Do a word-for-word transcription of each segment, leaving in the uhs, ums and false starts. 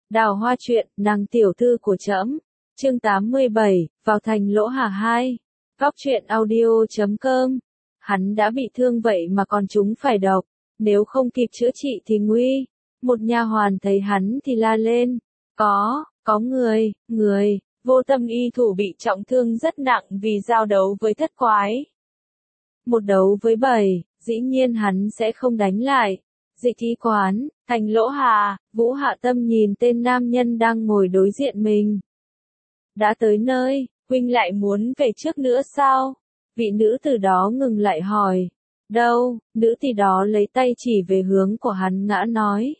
Đào Hoa truyện, nàng tiểu thư của trẫm, chương tám mươi bảy, vào thành Lỗ Hà hai. Góc truyện audio chấm com. Hắn đã bị thương vậy mà còn chúng phải độc, nếu không kịp chữa trị thì nguy. Một nha hoàn thấy hắn thì la lên, có, có người, người, Vô Tâm y thủ bị trọng thương rất nặng vì giao đấu với thất quái. Một đấu với bảy, dĩ nhiên hắn sẽ không đánh lại. Dịch thí quán, thành Lỗ Hà, Vũ Hạ Tâm nhìn tên nam nhân đang ngồi đối diện mình. Đã tới nơi, huynh lại muốn về trước nữa sao? Vị nữ tử đó ngừng lại hỏi. Đâu, nữ tử đó lấy tay chỉ về hướng của hắn ngã nói.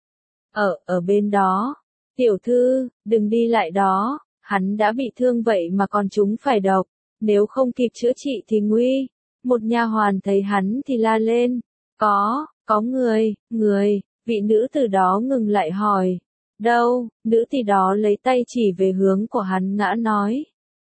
Ở, ở bên đó. Tiểu thư, đừng đi lại đó, hắn đã bị thương vậy mà còn chúng phải độc, nếu không kịp chữa trị thì nguy. Một nha hoàn thấy hắn thì la lên. Có, có người, người, vị nữ tử đó ngừng lại hỏi. Đâu, nữ tử đó lấy tay chỉ về hướng của hắn ngã nói.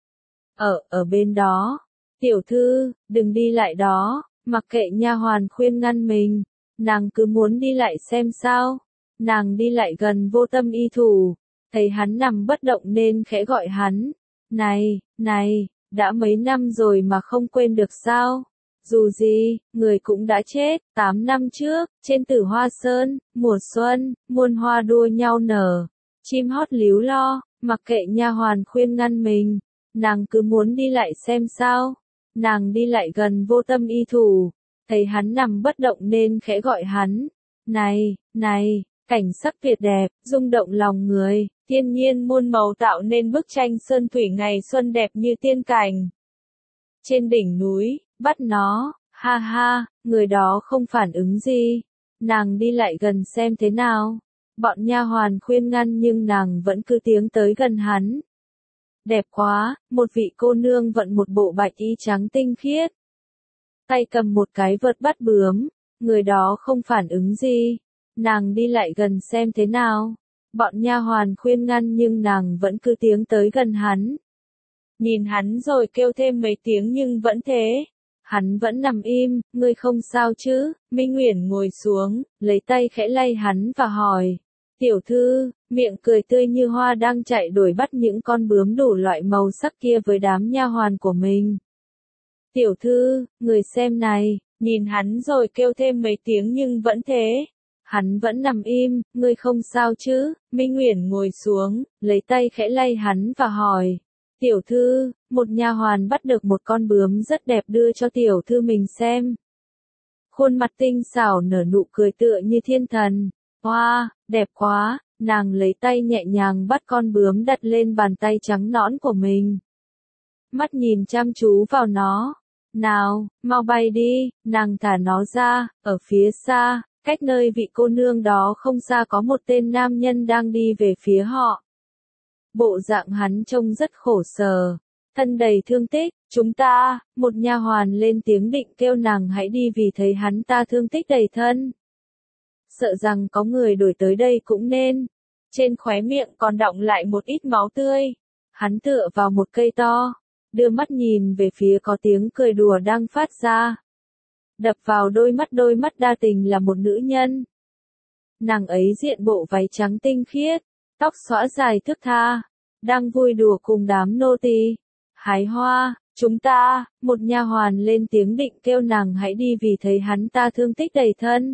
Ở, ở bên đó. Tiểu thư, đừng đi lại đó, mặc kệ nha hoàn khuyên ngăn mình, nàng cứ muốn đi lại xem sao. Nàng đi lại gần Vô Tâm y thủ, thấy hắn nằm bất động nên khẽ gọi hắn. Này, này, đã mấy năm rồi mà không quên được sao? Dù gì, người cũng đã chết, tám năm trước, trên Tử Hoa Sơn, mùa xuân, muôn hoa đua nhau nở, chim hót líu lo, mặc kệ nha hoàn khuyên ngăn mình, nàng cứ muốn đi lại xem sao. Nàng đi lại gần Vô Tâm y thủ, thấy hắn nằm bất động nên khẽ gọi hắn. Này, này, cảnh sắc tuyệt đẹp, rung động lòng người, thiên nhiên muôn màu tạo nên bức tranh sơn thủy ngày xuân đẹp như tiên cảnh. Trên đỉnh núi, bắt nó, ha ha, người đó không phản ứng gì. Nàng đi lại gần xem thế nào. Bọn nha hoàn khuyên ngăn nhưng nàng vẫn cứ tiến tới gần hắn. Đẹp quá, một vị cô nương vận một bộ bạch y trắng tinh khiết. Tay cầm một cái vợt bắt bướm, người đó không phản ứng gì. Nàng đi lại gần xem thế nào. Bọn nha hoàn khuyên ngăn nhưng nàng vẫn cứ tiến tới gần hắn. Nhìn hắn rồi kêu thêm mấy tiếng nhưng vẫn thế. Hắn vẫn nằm im, ngươi không sao chứ? Minh Uyển ngồi xuống, lấy tay khẽ lay hắn và hỏi. Tiểu thư, miệng cười tươi như hoa đang chạy đuổi bắt những con bướm đủ loại màu sắc kia với đám nha hoàn của mình. Tiểu thư, người xem này, nhìn hắn rồi kêu thêm mấy tiếng nhưng vẫn thế. Hắn vẫn nằm im, ngươi không sao chứ? Minh Uyển ngồi xuống, lấy tay khẽ lay hắn và hỏi. Tiểu thư, một nha hoàn bắt được một con bướm rất đẹp đưa cho tiểu thư mình xem. Khuôn mặt tinh xảo nở nụ cười tựa như thiên thần. Hoa, wow, đẹp quá, nàng lấy tay nhẹ nhàng bắt con bướm đặt lên bàn tay trắng nõn của mình. Mắt nhìn chăm chú vào nó. Nào, mau bay đi, nàng thả nó ra, ở phía xa, cách nơi vị cô nương đó không xa có một tên nam nhân đang đi về phía họ. Bộ dạng hắn trông rất khổ sở, thân đầy thương tích. Chúng ta, một nha hoàn lên tiếng định kêu nàng hãy đi vì thấy hắn ta thương tích đầy thân. Sợ rằng có người đuổi tới đây cũng nên. Trên khóe miệng còn đọng lại một ít máu tươi. Hắn tựa vào một cây to, đưa mắt nhìn về phía có tiếng cười đùa đang phát ra. Đập vào đôi mắt đôi mắt đa tình là một nữ nhân. Nàng ấy diện bộ váy trắng tinh khiết, tóc xõa dài thướt tha, đang vui đùa cùng đám nô tỳ. Hái hoa, chúng ta, một nha hoàn lên tiếng định kêu nàng hãy đi vì thấy hắn ta thương tích đầy thân.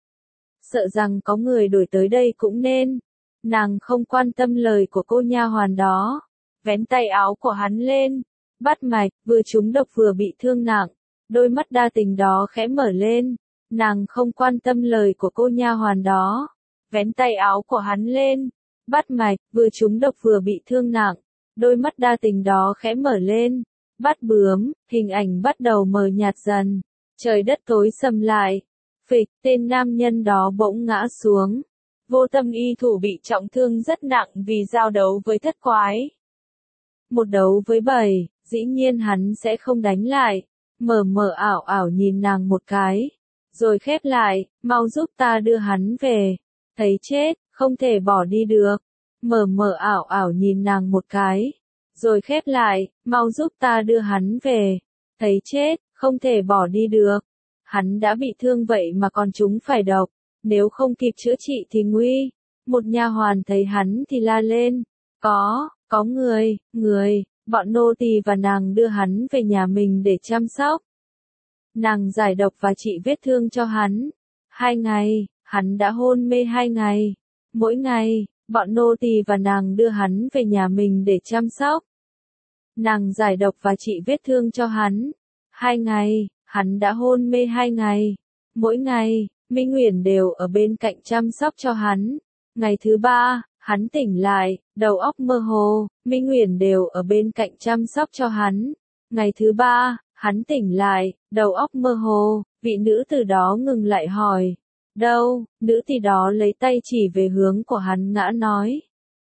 Sợ rằng có người đuổi tới đây cũng nên. Nàng không quan tâm lời của cô nha hoàn đó, vén tay áo của hắn lên, bắt mạch, vừa trúng độc vừa bị thương nặng. Đôi mắt đa tình đó khẽ mở lên, nàng không quan tâm lời của cô nha hoàn đó, vén tay áo của hắn lên, bắt mạch, vừa trúng độc vừa bị thương nặng. Đôi mắt đa tình đó khẽ mở lên, bắt bướm, hình ảnh bắt đầu mờ nhạt dần, trời đất tối sầm lại. Phịch, tên nam nhân đó bỗng ngã xuống. Vô Tâm y thủ bị trọng thương rất nặng vì giao đấu với thất quái. Một đấu với bảy, dĩ nhiên hắn sẽ không đánh lại. Mờ mờ ảo ảo nhìn nàng một cái, rồi khép lại, mau giúp ta đưa hắn về. Thấy chết, không thể bỏ đi được. Mờ mờ ảo ảo nhìn nàng một cái, rồi khép lại, mau giúp ta đưa hắn về. Thấy chết, không thể bỏ đi được. Hắn đã bị thương vậy mà còn chúng phải độc, nếu không kịp chữa trị thì nguy. Một nha hoàn thấy hắn thì la lên, có, có người, người, bọn nô tỳ và nàng đưa hắn về nhà mình để chăm sóc. Nàng giải độc và trị vết thương cho hắn. Hai ngày, hắn đã hôn mê hai ngày. Mỗi ngày, bọn nô tỳ và nàng đưa hắn về nhà mình để chăm sóc. Nàng giải độc và trị vết thương cho hắn. Hai ngày, hắn đã hôn mê hai ngày. Mỗi ngày, Minh Uyển đều ở bên cạnh chăm sóc cho hắn. Ngày thứ ba, hắn tỉnh lại, đầu óc mơ hồ, Minh Uyển đều ở bên cạnh chăm sóc cho hắn. Ngày thứ ba, hắn tỉnh lại, đầu óc mơ hồ, vị nữ tử đó ngừng lại hỏi. Đâu, nữ tử đó lấy tay chỉ về hướng của hắn ngã nói.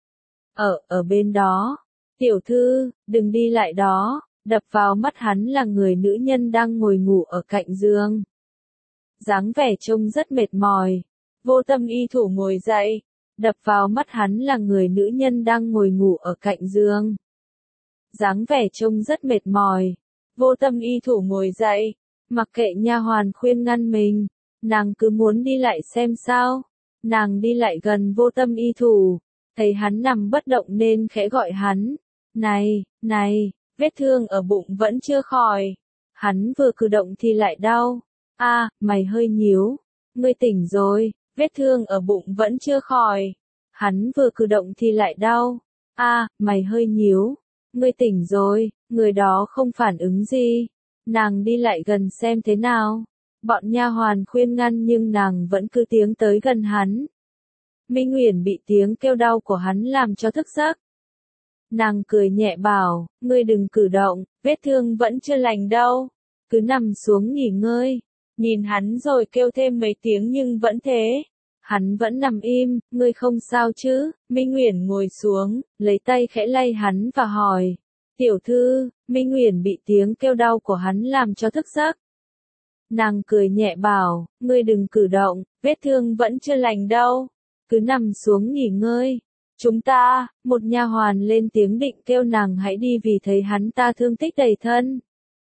Ở, ở bên đó. Tiểu thư, đừng đi lại đó. Đập vào mắt hắn là người nữ nhân đang ngồi ngủ ở cạnh giường. Dáng vẻ trông rất mệt mỏi. Vô Tâm y thủ ngồi dậy. Đập vào mắt hắn là người nữ nhân đang ngồi ngủ ở cạnh giường. Dáng vẻ trông rất mệt mỏi. Vô Tâm y thủ ngồi dậy. Mặc kệ nha hoàn khuyên ngăn mình. Nàng cứ muốn đi lại xem sao. Nàng đi lại gần Vô Tâm y thủ. Thấy hắn nằm bất động nên khẽ gọi hắn. Này, này, vết thương ở bụng vẫn chưa khỏi. Hắn vừa cử động thì lại đau. A, à, mày hơi nhíu. Ngươi tỉnh rồi, vết thương ở bụng vẫn chưa khỏi. Hắn vừa cử động thì lại đau. A, à, mày hơi nhíu. Ngươi tỉnh rồi, người đó không phản ứng gì. Nàng đi lại gần xem thế nào. Bọn nha hoàn khuyên ngăn nhưng nàng vẫn cứ tiến tới gần hắn. Minh Uyển bị tiếng kêu đau của hắn làm cho thức giấc. Nàng cười nhẹ bảo, ngươi đừng cử động, vết thương vẫn chưa lành đâu. Cứ nằm xuống nghỉ ngơi. Nhìn hắn rồi kêu thêm mấy tiếng nhưng vẫn thế. Hắn vẫn nằm im, ngươi không sao chứ? Minh Uyển ngồi xuống, lấy tay khẽ lay hắn và hỏi. Tiểu thư, Minh Uyển bị tiếng kêu đau của hắn làm cho thức giấc. Nàng cười nhẹ bảo, ngươi đừng cử động, vết thương vẫn chưa lành đâu. Cứ nằm xuống nghỉ ngơi. Chúng ta, một nha hoàn lên tiếng định kêu nàng hãy đi vì thấy hắn ta thương tích đầy thân.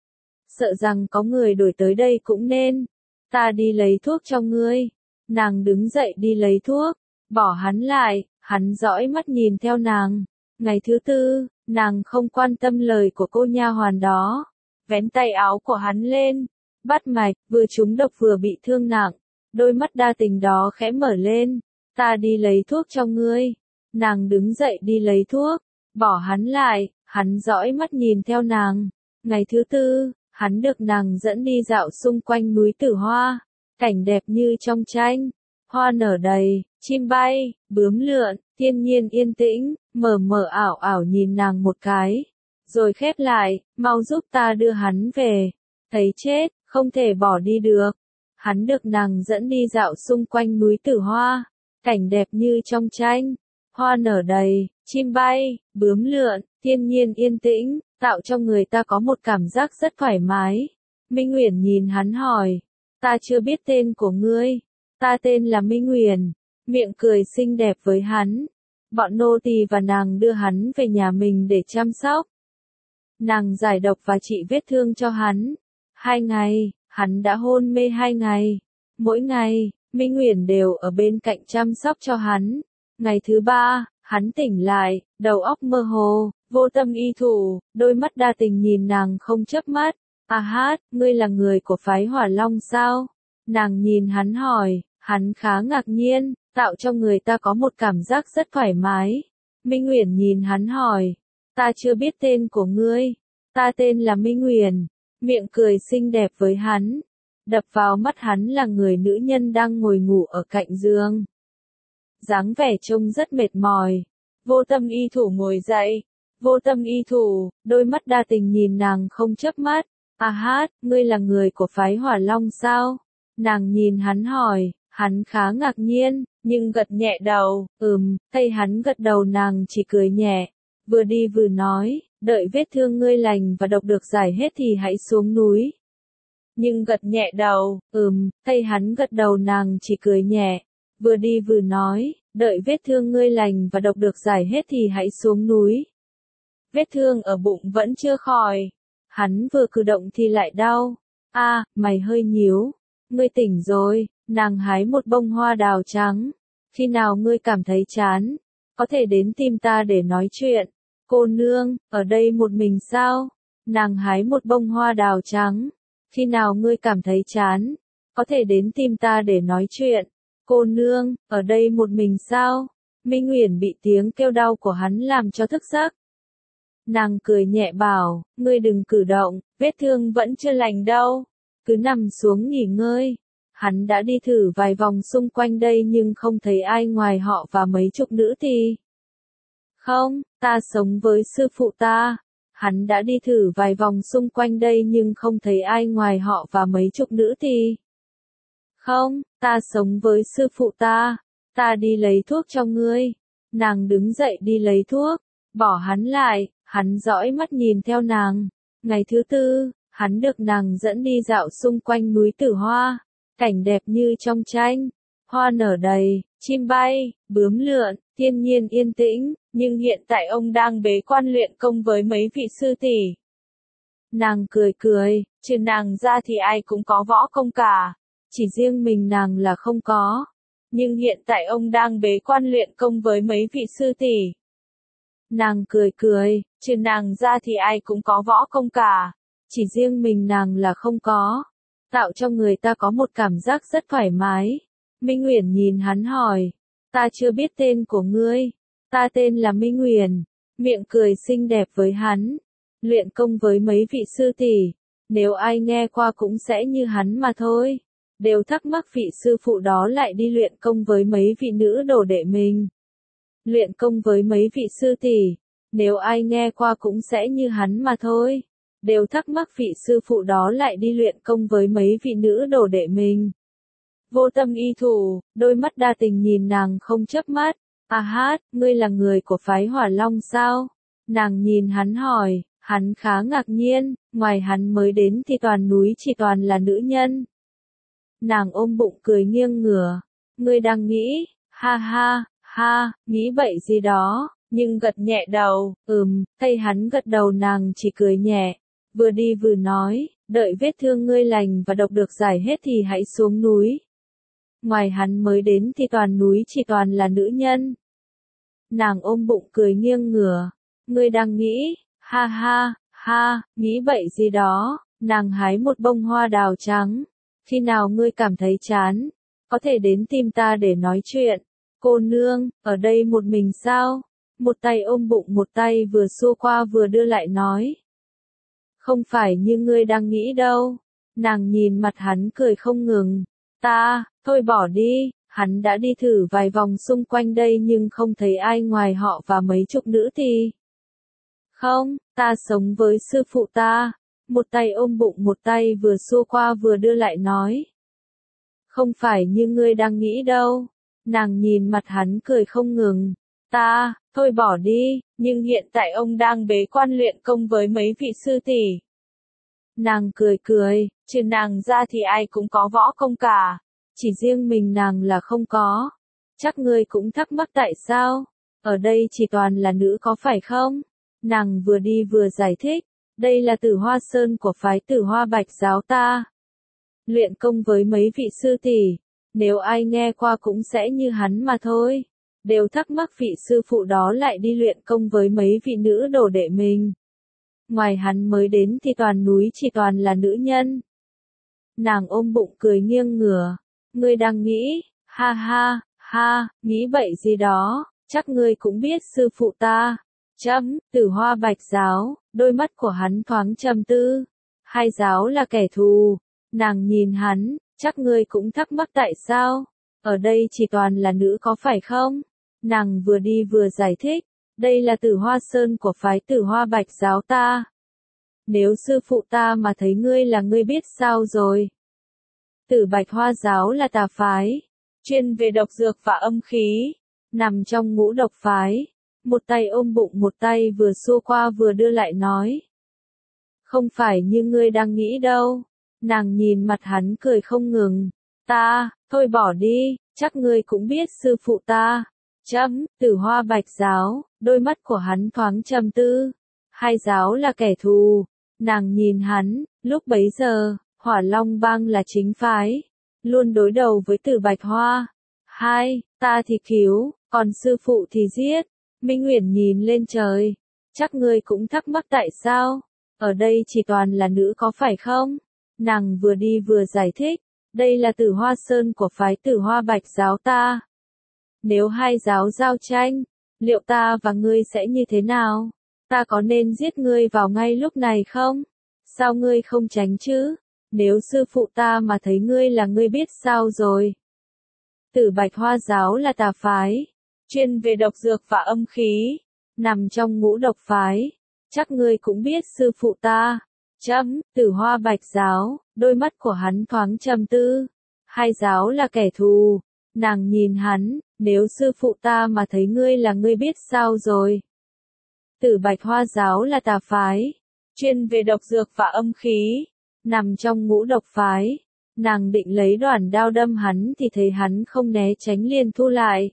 Sợ rằng có người đuổi tới đây cũng nên. Ta đi lấy thuốc cho ngươi. Nàng đứng dậy đi lấy thuốc. Bỏ hắn lại, hắn dõi mắt nhìn theo nàng. Ngày thứ tư, nàng không quan tâm lời của cô nha hoàn đó. Vén tay áo của hắn lên. Bắt mạch, vừa trúng độc vừa bị thương nặng. Đôi mắt đa tình đó khẽ mở lên. Ta đi lấy thuốc cho ngươi. Nàng đứng dậy đi lấy thuốc. Bỏ hắn lại, hắn dõi mắt nhìn theo nàng. Ngày thứ tư, hắn được nàng dẫn đi dạo xung quanh núi Tử Hoa. Cảnh đẹp như trong tranh. Hoa nở đầy, chim bay, bướm lượn, thiên nhiên yên tĩnh, mờ mờ ảo ảo nhìn nàng một cái. Rồi khép lại, mau giúp ta đưa hắn về. Thấy chết, không thể bỏ đi được. Hắn được nàng dẫn đi dạo xung quanh núi Tử Hoa. Cảnh đẹp như trong tranh. Hoa nở đầy, chim bay, bướm lượn, thiên nhiên yên tĩnh, tạo cho người ta có một cảm giác rất thoải mái. Minh Uyển nhìn hắn hỏi, ta chưa biết tên của ngươi. Ta tên là Minh Uyển. Miệng cười xinh đẹp với hắn. Bọn nô tỳ và nàng đưa hắn về nhà mình để chăm sóc. Nàng giải độc và trị vết thương cho hắn. Hai ngày, hắn đã hôn mê hai ngày. Mỗi ngày, Minh Uyển đều ở bên cạnh chăm sóc cho hắn. Ngày thứ ba, hắn tỉnh lại, đầu óc mơ hồ, Vô Tâm y thủ, đôi mắt đa tình nhìn nàng không chớp mắt. À hát, ngươi là người của phái Hỏa Long sao? Nàng nhìn hắn hỏi, hắn khá ngạc nhiên, tạo cho người ta có một cảm giác rất thoải mái. Minh Uyển nhìn hắn hỏi, ta chưa biết tên của ngươi. Ta tên là Minh Uyển. Miệng cười xinh đẹp với hắn. Đập vào mắt hắn là người nữ nhân đang ngồi ngủ ở cạnh giường. Dáng vẻ trông rất mệt mỏi. Vô Tâm y thủ ngồi dậy. Vô Tâm y thủ, đôi mắt đa tình nhìn nàng không chớp mắt. À hát, ngươi là người của phái Hỏa Long sao? Nàng nhìn hắn hỏi, hắn khá ngạc nhiên, nhưng gật nhẹ đầu, ừm, thấy hắn gật đầu nàng chỉ cười nhẹ. Vừa đi vừa nói, đợi vết thương ngươi lành và độc được giải hết thì hãy xuống núi. Nhưng gật nhẹ đầu, ừm, thấy hắn gật đầu nàng chỉ cười nhẹ. Vừa đi vừa nói, đợi vết thương ngươi lành và độc được giải hết thì hãy xuống núi. Vết thương ở bụng vẫn chưa khỏi. Hắn vừa cử động thì lại đau. A, à, mày hơi nhíu. Ngươi tỉnh rồi. Nàng hái một bông hoa đào trắng. Khi nào ngươi cảm thấy chán, có thể đến tìm ta để nói chuyện. Cô nương, ở đây một mình sao? Nàng hái một bông hoa đào trắng. Khi nào ngươi cảm thấy chán, có thể đến tìm ta để nói chuyện. Cô nương, ở đây một mình sao? Minh Uyển bị tiếng kêu đau của hắn làm cho thức giấc. Nàng cười nhẹ bảo, ngươi đừng cử động, vết thương vẫn chưa lành đâu. Cứ nằm xuống nghỉ ngơi. Hắn đã đi thử vài vòng xung quanh đây nhưng không thấy ai ngoài họ và mấy chục nữ thì. Không, ta sống với sư phụ ta. Hắn đã đi thử vài vòng xung quanh đây nhưng không thấy ai ngoài họ và mấy chục nữ thì. Không, ta sống với sư phụ ta. Ta đi lấy thuốc cho ngươi. Nàng đứng dậy đi lấy thuốc, bỏ hắn lại, hắn dõi mắt nhìn theo nàng. Ngày thứ tư, hắn được nàng dẫn đi dạo xung quanh núi Tử Hoa. Cảnh đẹp như trong tranh, hoa nở đầy, chim bay, bướm lượn, thiên nhiên yên tĩnh, nhưng hiện tại ông đang bế quan luyện công với mấy vị sư tỷ. Nàng cười cười, trừ nàng ra thì ai cũng có võ công cả, chỉ riêng mình nàng là không có. Nhưng hiện tại ông đang bế quan luyện công với mấy vị sư tỷ. Nàng cười cười, trừ nàng ra thì ai cũng có võ công cả, chỉ riêng mình nàng là không có. Tạo cho người ta có một cảm giác rất thoải mái. Minh Uyển nhìn hắn hỏi, ta chưa biết tên của ngươi. Ta tên là Minh Uyển. Miệng cười xinh đẹp với hắn. Luyện công với mấy vị sư tỷ, nếu ai nghe qua cũng sẽ như hắn mà thôi. Đều thắc mắc vị sư phụ đó lại đi luyện công với mấy vị nữ đồ đệ mình. Luyện công với mấy vị sư tỷ, nếu ai nghe qua cũng sẽ như hắn mà thôi. Đều thắc mắc vị sư phụ đó lại đi luyện công với mấy vị nữ đồ đệ mình. Vô tâm y thủ, đôi mắt đa tình nhìn nàng không chớp mắt. À hát, ngươi là người của phái Hỏa Long sao? Nàng nhìn hắn hỏi, hắn khá ngạc nhiên, ngoài hắn mới đến thì toàn núi chỉ toàn là nữ nhân. Nàng ôm bụng cười nghiêng ngửa, ngươi đang nghĩ, ha ha, ha, nghĩ bậy gì đó, nhưng gật nhẹ đầu, ừm, thấy hắn gật đầu nàng chỉ cười nhẹ. Vừa đi vừa nói, đợi vết thương ngươi lành và độc được giải hết thì hãy xuống núi. Ngoài hắn mới đến thì toàn núi chỉ toàn là nữ nhân. Nàng ôm bụng cười nghiêng ngửa, ngươi đang nghĩ, ha ha, ha, nghĩ bậy gì đó, nàng hái một bông hoa đào trắng. Khi nào ngươi cảm thấy chán, có thể đến tìm ta để nói chuyện. Cô nương, ở đây một mình sao? Một tay ôm bụng một tay vừa xua qua vừa đưa lại nói. Không phải như ngươi đang nghĩ đâu. Nàng nhìn mặt hắn cười không ngừng. Ta, thôi bỏ đi, hắn đã đi thử vài vòng xung quanh đây nhưng không thấy ai ngoài họ và mấy chục nữ thì. Không, ta sống với sư phụ ta. Một tay ôm bụng một tay vừa xua qua vừa đưa lại nói. Không phải như ngươi đang nghĩ đâu. Nàng nhìn mặt hắn cười không ngừng. Ta, thôi bỏ đi, nhưng hiện tại ông đang bế quan luyện công với mấy vị sư tỷ. Nàng cười cười, trừ nàng ra thì ai cũng có võ công cả, chỉ riêng mình nàng là không có. Chắc ngươi cũng thắc mắc tại sao, ở đây chỉ toàn là nữ có phải không? Nàng vừa đi vừa giải thích, đây là Tử Hoa Sơn của phái Tử Hoa Bạch giáo ta. Luyện công với mấy vị sư tỷ, nếu ai nghe qua cũng sẽ như hắn mà thôi. Đều thắc mắc vị sư phụ đó lại đi luyện công với mấy vị nữ đồ đệ mình. Ngoài hắn mới đến thì toàn núi chỉ toàn là nữ nhân. Nàng ôm bụng cười nghiêng ngửa. Ngươi đang nghĩ, ha ha, ha, nghĩ bậy gì đó, chắc ngươi cũng biết sư phụ ta. Chấm, Tử Hoa Bạch giáo, đôi mắt của hắn thoáng trầm tư. Hai giáo là kẻ thù. Nàng nhìn hắn, chắc ngươi cũng thắc mắc tại sao, ở đây chỉ toàn là nữ có phải không? Nàng vừa đi vừa giải thích, đây là Tử Hoa Sơn của phái Tử Hoa Bạch giáo ta. Nếu sư phụ ta mà thấy ngươi là ngươi biết sao rồi. Tử Bạch Hoa giáo là tà phái, chuyên về độc dược và âm khí, nằm trong ngũ độc phái. Một tay ôm bụng một tay vừa xua qua vừa đưa lại nói. Không phải như ngươi đang nghĩ đâu. Nàng nhìn mặt hắn cười không ngừng. Ta, thôi bỏ đi, chắc ngươi cũng biết sư phụ ta. Chấm, Tử Hoa Bạch giáo, đôi mắt của hắn thoáng trầm tư. Hai giáo là kẻ thù. Nàng nhìn hắn, lúc bấy giờ, Hỏa Long Bang là chính phái, luôn đối đầu với Tử Bạch Hoa. Hai, ta thì cứu, còn sư phụ thì giết. Minh Uyển nhìn lên trời. Chắc ngươi cũng thắc mắc tại sao? Ở đây chỉ toàn là nữ có phải không? Nàng vừa đi vừa giải thích. Đây là Tử Hoa Sơn của phái Tử Hoa Bạch giáo ta. Nếu hai giáo giao tranh, liệu ta và ngươi sẽ như thế nào? Ta có nên giết ngươi vào ngay lúc này không? Sao ngươi không tránh chứ? Nếu sư phụ ta mà thấy ngươi là ngươi biết sao rồi? Tử Bạch Hoa giáo là tà phái, chuyên về độc dược và âm khí, nằm trong ngũ độc phái. Chắc ngươi cũng biết sư phụ ta. Chấm, Tử Hoa Bạch giáo, đôi mắt của hắn thoáng trầm tư. Hai giáo là kẻ thù. Nàng nhìn hắn, nếu sư phụ ta mà thấy ngươi là ngươi biết sao rồi? Tử Bạch Hoa giáo là tà phái, chuyên về độc dược và âm khí, nằm trong ngũ độc phái. Nàng định lấy đoản đao đâm hắn thì thấy hắn không né tránh liền thu lại.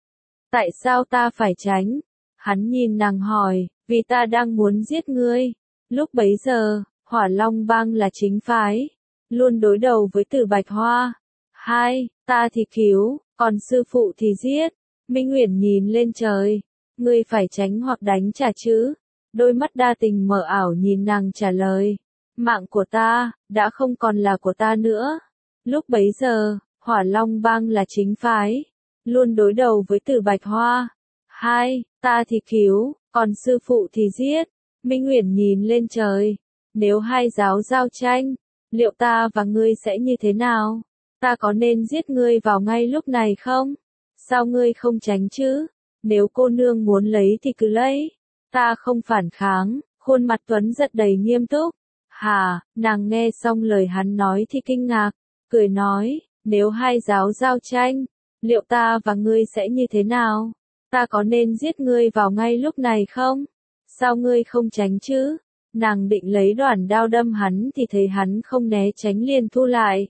Tại sao ta phải tránh? Hắn nhìn nàng hỏi, vì ta đang muốn giết ngươi. Lúc bấy giờ, Hỏa Long Bang là chính phái, luôn đối đầu với Tử Bạch Hoa. Hai, ta thì cứu, còn sư phụ thì giết. Minh Uyển nhìn lên trời. Ngươi phải tránh hoặc đánh trả chứ? Đôi mắt đa tình mờ ảo nhìn nàng trả lời. Mạng của ta, đã không còn là của ta nữa. Lúc bấy giờ, Hỏa Long Bang là chính phái, luôn đối đầu với Tử Bạch Hoa. Hai, ta thì cứu, còn sư phụ thì giết. Minh Uyển nhìn lên trời. Nếu hai giáo giao tranh, liệu ta và ngươi sẽ như thế nào? Ta có nên giết ngươi vào ngay lúc này không? Sao ngươi không tránh chứ? Nếu cô nương muốn lấy thì cứ lấy. Ta không phản kháng. Khuôn mặt Tuấn giật đầy nghiêm túc. Hà, nàng nghe xong lời hắn nói thì kinh ngạc, cười nói, nếu hai giáo giao tranh, liệu ta và ngươi sẽ như thế nào? Ta có nên giết ngươi vào ngay lúc này không? Sao ngươi không tránh chứ? Nàng định lấy đoản đao đâm hắn thì thấy hắn không né tránh liền thu lại.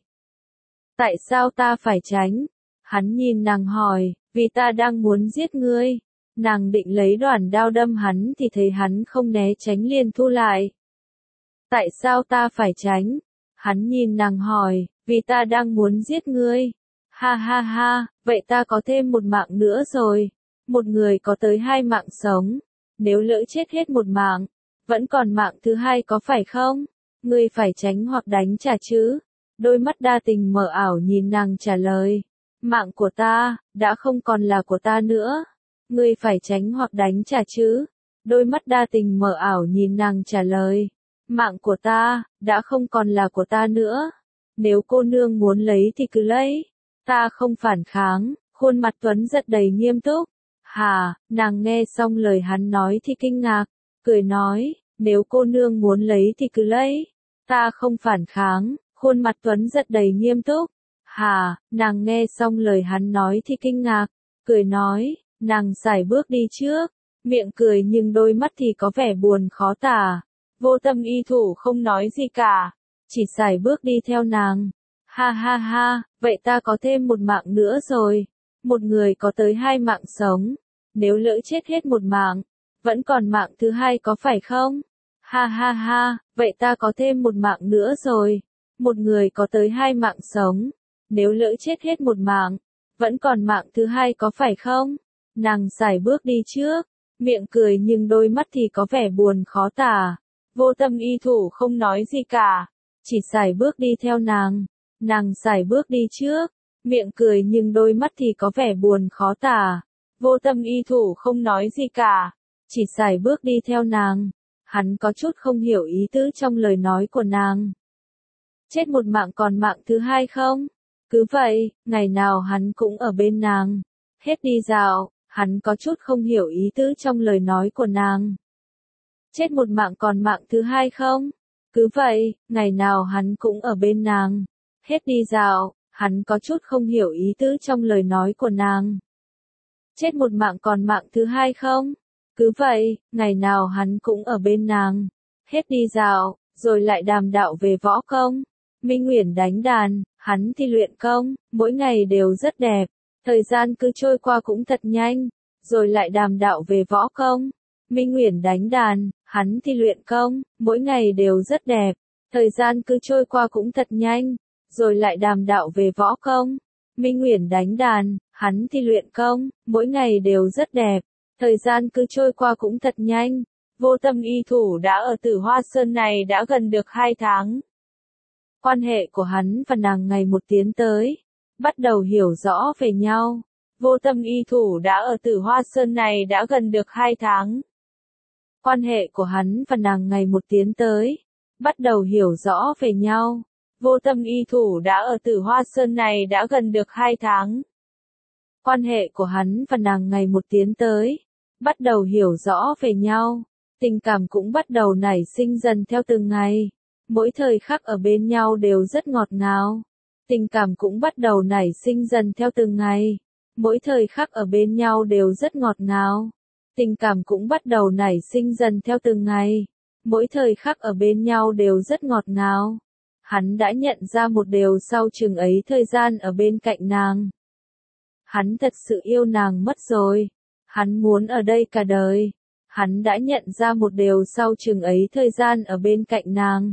Tại sao ta phải tránh? Hắn nhìn nàng hỏi, vì ta đang muốn giết ngươi. Nàng định lấy đoản đao đâm hắn thì thấy hắn không né tránh liền thu lại. Tại sao ta phải tránh? Hắn nhìn nàng hỏi, vì ta đang muốn giết ngươi. Ha ha ha, vậy ta có thêm một mạng nữa rồi. Một người có tới hai mạng sống. Nếu lỡ chết hết một mạng, vẫn còn mạng thứ hai có phải không? Ngươi phải tránh hoặc đánh trả chứ? Đôi mắt đa tình mờ ảo nhìn nàng trả lời. Mạng của ta, đã không còn là của ta nữa. Ngươi phải tránh hoặc đánh trả chứ? Đôi mắt đa tình mờ ảo nhìn nàng trả lời. Mạng của ta, đã không còn là của ta nữa. Nếu cô nương muốn lấy thì cứ lấy. Ta không phản kháng. Khuôn mặt Tuấn giật đầy nghiêm túc. Hà, nàng nghe xong lời hắn nói thì kinh ngạc, cười nói, nếu cô nương muốn lấy thì cứ lấy. Ta không phản kháng. Khuôn mặt Tuấn giật đầy nghiêm túc. Hà, nàng nghe xong lời hắn nói thì kinh ngạc, cười nói, nàng sải bước đi trước, miệng cười nhưng đôi mắt thì có vẻ buồn khó tả. Vô Tâm y thủ không nói gì cả, chỉ sải bước đi theo nàng. Ha ha ha, vậy ta có thêm một mạng nữa rồi. Một người có tới hai mạng sống. Nếu lỡ chết hết một mạng, vẫn còn mạng thứ hai có phải không? Ha ha ha, vậy ta có thêm một mạng nữa rồi. Một người có tới hai mạng sống. Nếu lỡ chết hết một mạng, vẫn còn mạng thứ hai có phải không? Nàng sải bước đi trước, miệng cười nhưng đôi mắt thì có vẻ buồn khó tả. Vô Tâm y thủ không nói gì cả, chỉ sải bước đi theo nàng. Nàng sải bước đi trước, miệng cười nhưng đôi mắt thì có vẻ buồn khó tả. Vô Tâm y thủ không nói gì cả, chỉ sải bước đi theo nàng. Hắn có chút không hiểu ý tứ trong lời nói của nàng. Chết một mạng còn mạng thứ hai không? Cứ vậy, ngày nào hắn cũng ở bên nàng. Hết đi dạo, hắn có chút không hiểu ý tứ trong lời nói của nàng. Chết một mạng còn mạng thứ hai không? Cứ vậy, ngày nào hắn cũng ở bên nàng. Hết đi dạo, hắn có chút không hiểu ý tứ trong lời nói của nàng. Chết một mạng còn mạng thứ hai không? Cứ vậy, ngày nào hắn cũng ở bên nàng. Hết đi dạo, rồi lại đàm đạo về võ công. Minh Uyển đánh đàn, hắn thì luyện công, mỗi ngày đều rất đẹp. Thời gian cứ trôi qua cũng thật nhanh, rồi lại đàm đạo về võ công. Minh Uyển đánh đàn, hắn thì luyện công, mỗi ngày đều rất đẹp. Thời gian cứ trôi qua cũng thật nhanh, rồi lại đàm đạo về võ công. Minh Nguyễn đánh đàn, hắn thì luyện công, mỗi ngày đều rất đẹp. Thời gian cứ trôi qua cũng thật nhanh. Vô Tâm y thủ đã ở Tử Hoa Sơn này đã gần được hai tháng. Quan hệ của hắn và nàng ngày một tiến tới, bắt đầu hiểu rõ về nhau. Vô Tâm y thủ đã ở Tử Hoa Sơn này đã gần được hai tháng. Quan hệ của hắn và nàng ngày một tiến tới, bắt đầu hiểu rõ về nhau. Vô Tâm y thủ đã ở Tử Hoa Sơn này đã gần được hai tháng. Quan hệ của hắn và nàng ngày một tiến tới, bắt đầu hiểu rõ về nhau. Tình cảm cũng bắt đầu nảy sinh dần theo từng ngày. Mỗi thời khắc ở bên nhau đều rất ngọt ngào. Tình cảm cũng bắt đầu nảy sinh dần theo từng ngày. Mỗi thời khắc ở bên nhau đều rất ngọt ngào. Tình cảm cũng bắt đầu nảy sinh dần theo từng ngày. Mỗi thời khắc ở bên nhau đều rất ngọt ngào. Hắn đã nhận ra một điều sau chừng ấy thời gian ở bên cạnh nàng. Hắn thật sự yêu nàng mất rồi. Hắn muốn ở đây cả đời. Hắn đã nhận ra một điều sau chừng ấy thời gian ở bên cạnh nàng.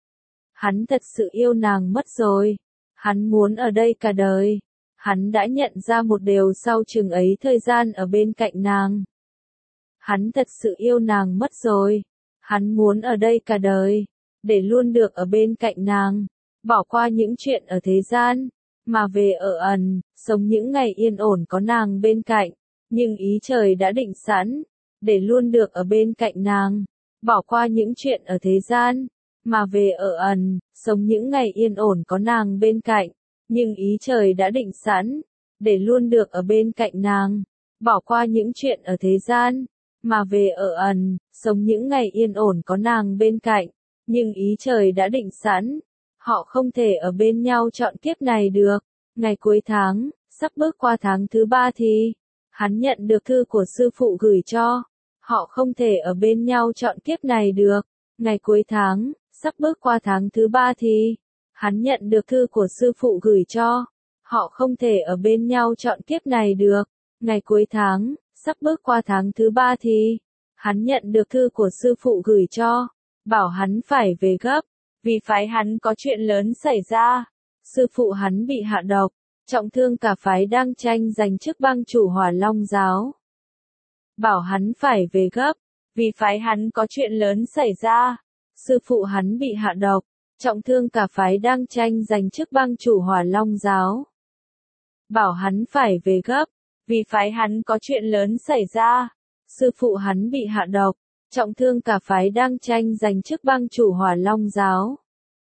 Hắn thật sự yêu nàng mất rồi. Hắn muốn ở đây cả đời. Hắn đã nhận ra một điều sau chừng ấy thời gian ở bên cạnh nàng. Hắn thật sự yêu nàng mất rồi. Hắn muốn ở đây cả đời. Để luôn được ở bên cạnh nàng. Bỏ qua những chuyện ở thế gian. Mà về ở ẩn, sống những ngày yên ổn có nàng bên cạnh. Nhưng ý trời đã định sẵn. Để luôn được ở bên cạnh nàng. Bỏ qua những chuyện ở thế gian. Mà về ở ẩn, sống những ngày yên ổn có nàng bên cạnh. Nhưng ý trời đã định sẵn. Để luôn được ở bên cạnh nàng. Bỏ qua những chuyện ở thế gian. Mà về ở ẩn, sống những ngày yên ổn có nàng bên cạnh. Nhưng ý trời đã định sẵn. Họ không thể ở bên nhau trọn kiếp này được. Ngày cuối tháng, sắp bước qua tháng thứ ba thì hắn nhận được thư của sư phụ gửi cho. Họ không thể ở bên nhau trọn kiếp này được. Ngày cuối tháng, sắp bước qua tháng thứ ba thì hắn nhận được thư của sư phụ gửi cho. Họ không thể ở bên nhau trọn kiếp này được. Ngày cuối tháng, sắp bước qua tháng thứ ba thì hắn nhận được thư của sư phụ gửi cho. Bảo hắn phải về gấp. Vì phái hắn có chuyện lớn xảy ra. Sư phụ hắn bị hạ độc. Trọng thương cả phái đang tranh giành chức bang chủ Hỏa Long giáo. Bảo hắn phải về gấp. Vì phái hắn có chuyện lớn xảy ra. Sư phụ hắn bị hạ độc. Trọng thương cả phái đang tranh giành chức bang chủ Hỏa Long giáo. Bảo hắn phải về gấp. Vì phái hắn có chuyện lớn xảy ra. Sư phụ hắn bị hạ độc. Trọng thương cả phái đang tranh giành chức bang chủ Hỏa Long giáo.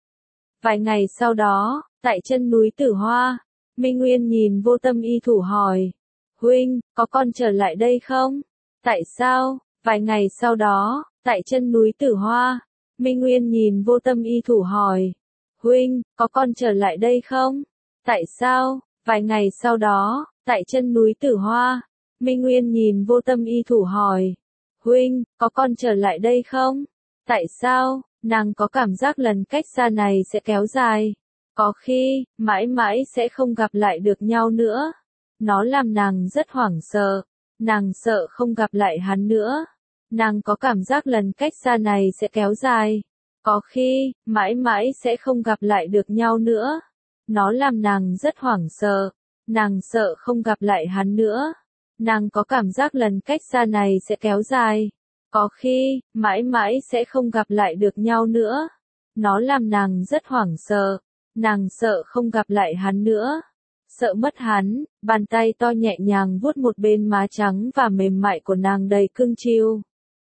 Vài ngày sau đó, tại chân núi Tử Hoa, Minh Nguyên nhìn Vô Tâm y thủ hỏi. Huynh, có con trở lại đây không? Tại sao? Vài ngày sau đó, tại chân núi Tử Hoa, Minh Nguyên nhìn Vô Tâm y thủ hỏi. Huynh, có con trở lại đây không? Tại sao? Vài ngày sau đó, tại chân núi Tử Hoa, Minh Nguyên nhìn Vô Tâm y thủ hỏi. Huynh, có con trở lại đây không? Tại sao? Nàng có cảm giác lần cách xa này sẽ kéo dài. Có khi, mãi mãi sẽ không gặp lại được nhau nữa. Nó làm nàng rất hoảng sợ. Nàng sợ không gặp lại hắn nữa. Nàng có cảm giác lần cách xa này sẽ kéo dài. Có khi, mãi mãi sẽ không gặp lại được nhau nữa. Nó làm nàng rất hoảng sợ. Nàng sợ không gặp lại hắn nữa. Nàng có cảm giác lần cách xa này sẽ kéo dài. Có khi, mãi mãi sẽ không gặp lại được nhau nữa. Nó làm nàng rất hoảng sợ. Nàng sợ không gặp lại hắn nữa. Sợ mất hắn, bàn tay to nhẹ nhàng vuốt một bên má trắng và mềm mại của nàng đầy cưng chiêu.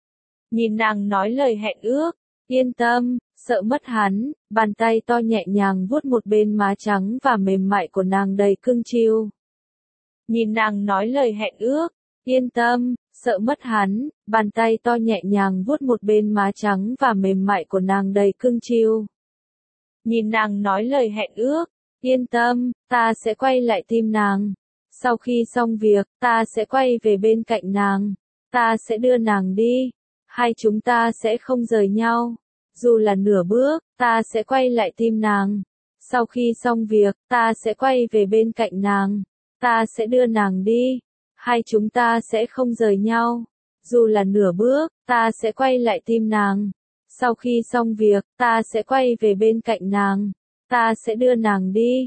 Nhìn nàng nói lời hẹn ước, yên tâm, sợ mất hắn, bàn tay to nhẹ nhàng vuốt một bên má trắng và mềm mại của nàng đầy cưng chiêu. Nhìn nàng nói lời hẹn ước, yên tâm, sợ mất hắn, bàn tay to nhẹ nhàng vuốt một bên má trắng và mềm mại của nàng đầy cưng chiêu. Nhìn nàng nói lời hẹn ước, yên tâm, ta sẽ quay lại tìm nàng. Sau khi xong việc, ta sẽ quay về bên cạnh nàng. Ta sẽ đưa nàng đi. Hai chúng ta sẽ không rời nhau. Dù là nửa bước, ta sẽ quay lại tìm nàng. Sau khi xong việc, ta sẽ quay về bên cạnh nàng. Ta sẽ đưa nàng đi. Hai chúng ta sẽ không rời nhau. Dù là nửa bước, ta sẽ quay lại tìm nàng. Sau khi xong việc, ta sẽ quay về bên cạnh nàng. Ta sẽ đưa nàng đi.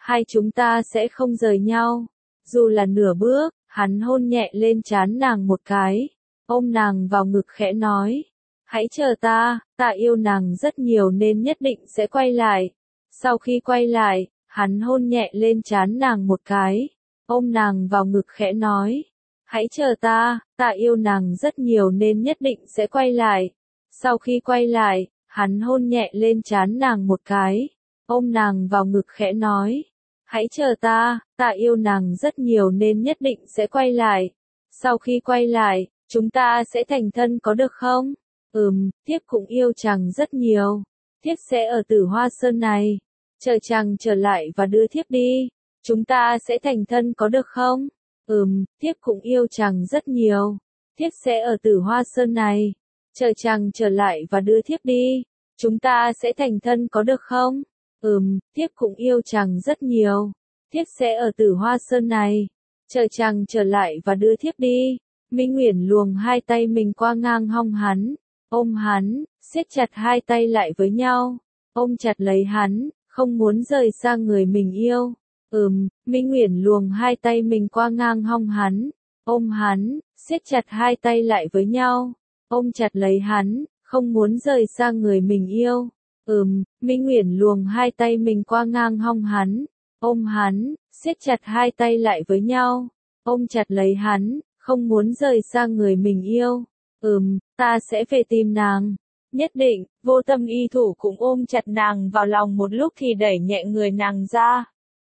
hai chúng ta sẽ không rời nhau. Dù là nửa bước, hắn hôn nhẹ lên trán nàng một cái, ôm nàng vào ngực khẽ nói. Hãy chờ ta, ta yêu nàng rất nhiều nên nhất định sẽ quay lại. Sau khi quay lại, hắn hôn nhẹ lên trán nàng một cái, ôm nàng vào ngực khẽ nói. Hãy chờ ta, ta yêu nàng rất nhiều nên nhất định sẽ quay lại. Sau khi quay lại, hắn hôn nhẹ lên trán nàng một cái, ôm nàng vào ngực khẽ nói. Hãy chờ ta, ta yêu nàng rất nhiều nên nhất định sẽ quay lại. Sau khi quay lại, chúng ta sẽ thành thân có được không? Ừm, thiếp cũng yêu chàng rất nhiều. Thiếp sẽ ở Tử Hoa Sơn này, chờ chàng trở lại và đưa thiếp đi. Chúng ta sẽ thành thân có được không? Ừm, thiếp cũng yêu chàng rất nhiều. Thiếp sẽ ở Tử Hoa Sơn này, chờ chàng trở lại và đưa thiếp đi. Chúng ta sẽ thành thân có được không? Ừm, thiếp cũng yêu chàng rất nhiều. Thiếp sẽ ở Tử Hoa Sơn này, chờ chàng trở lại và đưa thiếp đi. Minh Uyển luồng hai tay mình qua ngang hông hắn, ôm hắn, siết chặt hai tay lại với nhau, ôm chặt lấy hắn, không muốn rời xa người mình yêu. Ừm, Minh Uyển luồng hai tay mình qua ngang hông hắn, ôm hắn, siết chặt hai tay lại với nhau, ôm chặt lấy hắn, không muốn rời xa người mình yêu. Ừm, Minh Uyển luồng hai tay mình qua ngang hông hắn, ôm hắn, siết chặt hai tay lại với nhau, ôm chặt lấy hắn, không muốn rời xa người mình yêu. Ừm, ta sẽ về tìm nàng. Nhất định. Vô Tâm Y Thủ cũng ôm chặt nàng vào lòng một lúc thì đẩy nhẹ người nàng ra.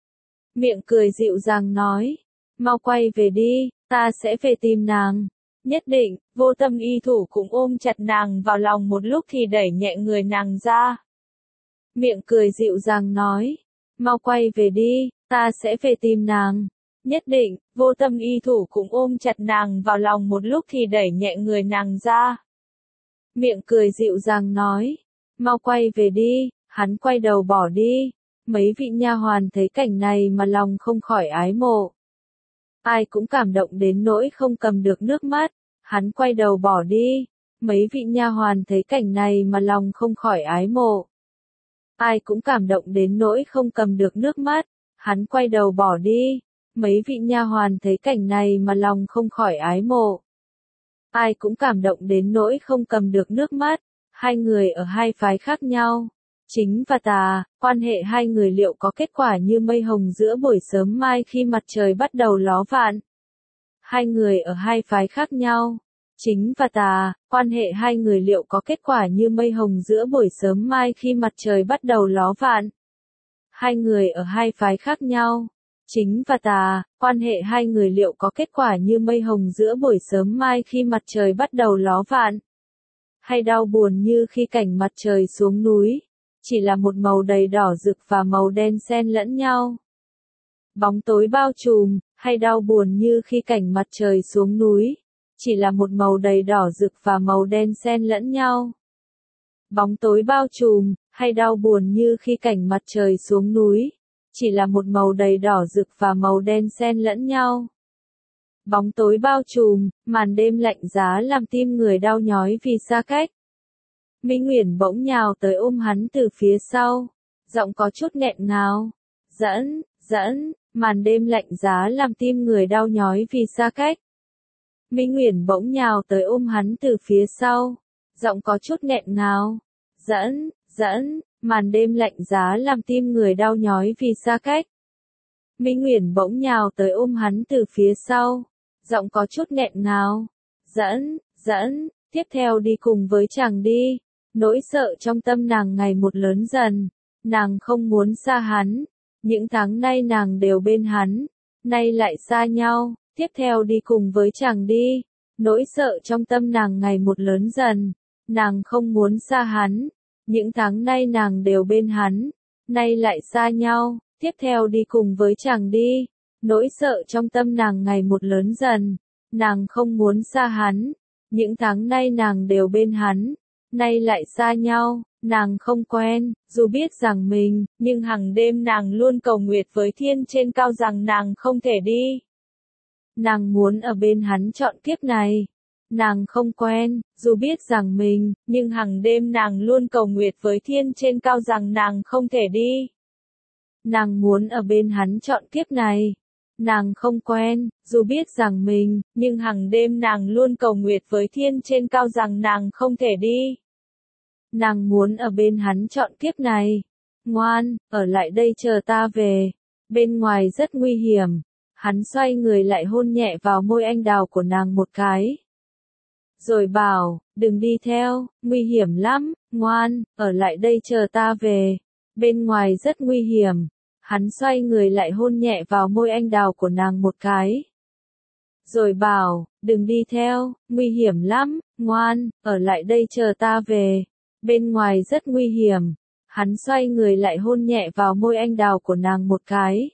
Miệng cười dịu dàng nói. Mau quay về đi, ta sẽ về tìm nàng. Nhất định. Vô Tâm Y Thủ cũng ôm chặt nàng vào lòng một lúc thì đẩy nhẹ người nàng ra. Miệng cười dịu dàng nói. Mau quay về đi, ta sẽ về tìm nàng. Nhất định. Vô Tâm Y Thủ cũng ôm chặt nàng vào lòng một lúc thì đẩy nhẹ người nàng ra. Miệng cười dịu dàng nói. Mau quay về đi, hắn quay đầu bỏ đi. Mấy vị nha hoàn thấy cảnh này mà lòng không khỏi ái mộ. Ai cũng cảm động đến nỗi không cầm được nước mắt. Hắn quay đầu bỏ đi. Mấy vị nha hoàn thấy cảnh này mà lòng không khỏi ái mộ. Ai cũng cảm động đến nỗi không cầm được nước mắt. Hắn quay đầu bỏ đi. Mấy vị nha hoàn thấy cảnh này mà lòng không khỏi ái mộ. Ai cũng cảm động đến nỗi không cầm được nước mắt. Hai người ở hai phái khác nhau. Chính và tà, quan hệ hai người liệu có kết quả như mây hồng giữa buổi sớm mai khi mặt trời bắt đầu ló vạn. Hai người ở hai phái khác nhau. Chính và tà, quan hệ hai người liệu có kết quả như mây hồng giữa buổi sớm mai khi mặt trời bắt đầu ló vạn. Hai người ở hai phái khác nhau. Chính và tà, quan hệ hai người liệu có kết quả như mây hồng giữa buổi sớm mai khi mặt trời bắt đầu ló vạn. Hay đau buồn như khi cảnh mặt trời xuống núi, chỉ là một màu đầy đỏ rực và màu đen xen lẫn nhau. Bóng tối bao trùm, hay đau buồn như khi cảnh mặt trời xuống núi, chỉ là một màu đầy đỏ rực và màu đen xen lẫn nhau. Bóng tối bao trùm, hay đau buồn như khi cảnh mặt trời xuống núi, chỉ là một màu đầy đỏ rực và màu đen xen lẫn nhau. Bóng tối bao trùm, màn đêm lạnh giá làm tim người đau nhói vì xa cách. Minh Uyển bỗng nhào tới ôm hắn từ phía sau, giọng có chút nghẹn ngào. Dẫn, dẫn, màn đêm lạnh giá làm tim người đau nhói vì xa cách. Minh Uyển bỗng nhào tới ôm hắn từ phía sau, giọng có chút nghẹn ngào. Dẫn, dẫn, màn đêm lạnh giá làm tim người đau nhói vì xa cách. Minh Uyển bỗng nhào tới ôm hắn từ phía sau, giọng có chút nghẹn ngào. Dẫn, dẫn, tiếp theo đi cùng với chàng đi. Nỗi sợ trong tâm nàng ngày một lớn dần, nàng không muốn xa hắn. Những tháng nay nàng đều bên hắn, nay lại xa nhau, tiếp theo đi cùng với chàng đi. Nỗi sợ trong tâm nàng ngày một lớn dần, nàng không muốn xa hắn. Những tháng nay nàng đều bên hắn, nay lại xa nhau, tiếp theo đi cùng với chàng đi. Nỗi sợ trong tâm nàng ngày một lớn dần, nàng không muốn xa hắn. Những tháng nay nàng đều bên hắn, nay lại xa nhau, nàng không quen, dù biết rằng mình, nhưng hàng đêm nàng luôn cầu nguyện với thiên trên cao rằng nàng không thể đi. Nàng muốn ở bên hắn trọn kiếp này. Nàng không quen, dù biết rằng mình, nhưng hàng đêm nàng luôn cầu nguyện với thiên trên cao rằng nàng không thể đi. Nàng muốn ở bên hắn trọn kiếp này. Nàng không quen, dù biết rằng mình, nhưng hàng đêm nàng luôn cầu nguyện với thiên trên cao rằng nàng không thể đi. Nàng muốn ở bên hắn trọn kiếp này. Ngoan, ở lại đây chờ ta về. Bên ngoài rất nguy hiểm. Hắn xoay người lại hôn nhẹ vào môi anh đào của nàng một cái. Rồi bảo, đừng đi theo, nguy hiểm lắm, ngoan, ở lại đây chờ ta về. Bên ngoài rất nguy hiểm. Hắn xoay người lại hôn nhẹ vào môi anh đào của nàng một cái. Rồi bảo, đừng đi theo, nguy hiểm lắm, ngoan, ở lại đây chờ ta về. Bên ngoài rất nguy hiểm. Hắn xoay người lại hôn nhẹ vào môi anh đào của nàng một cái.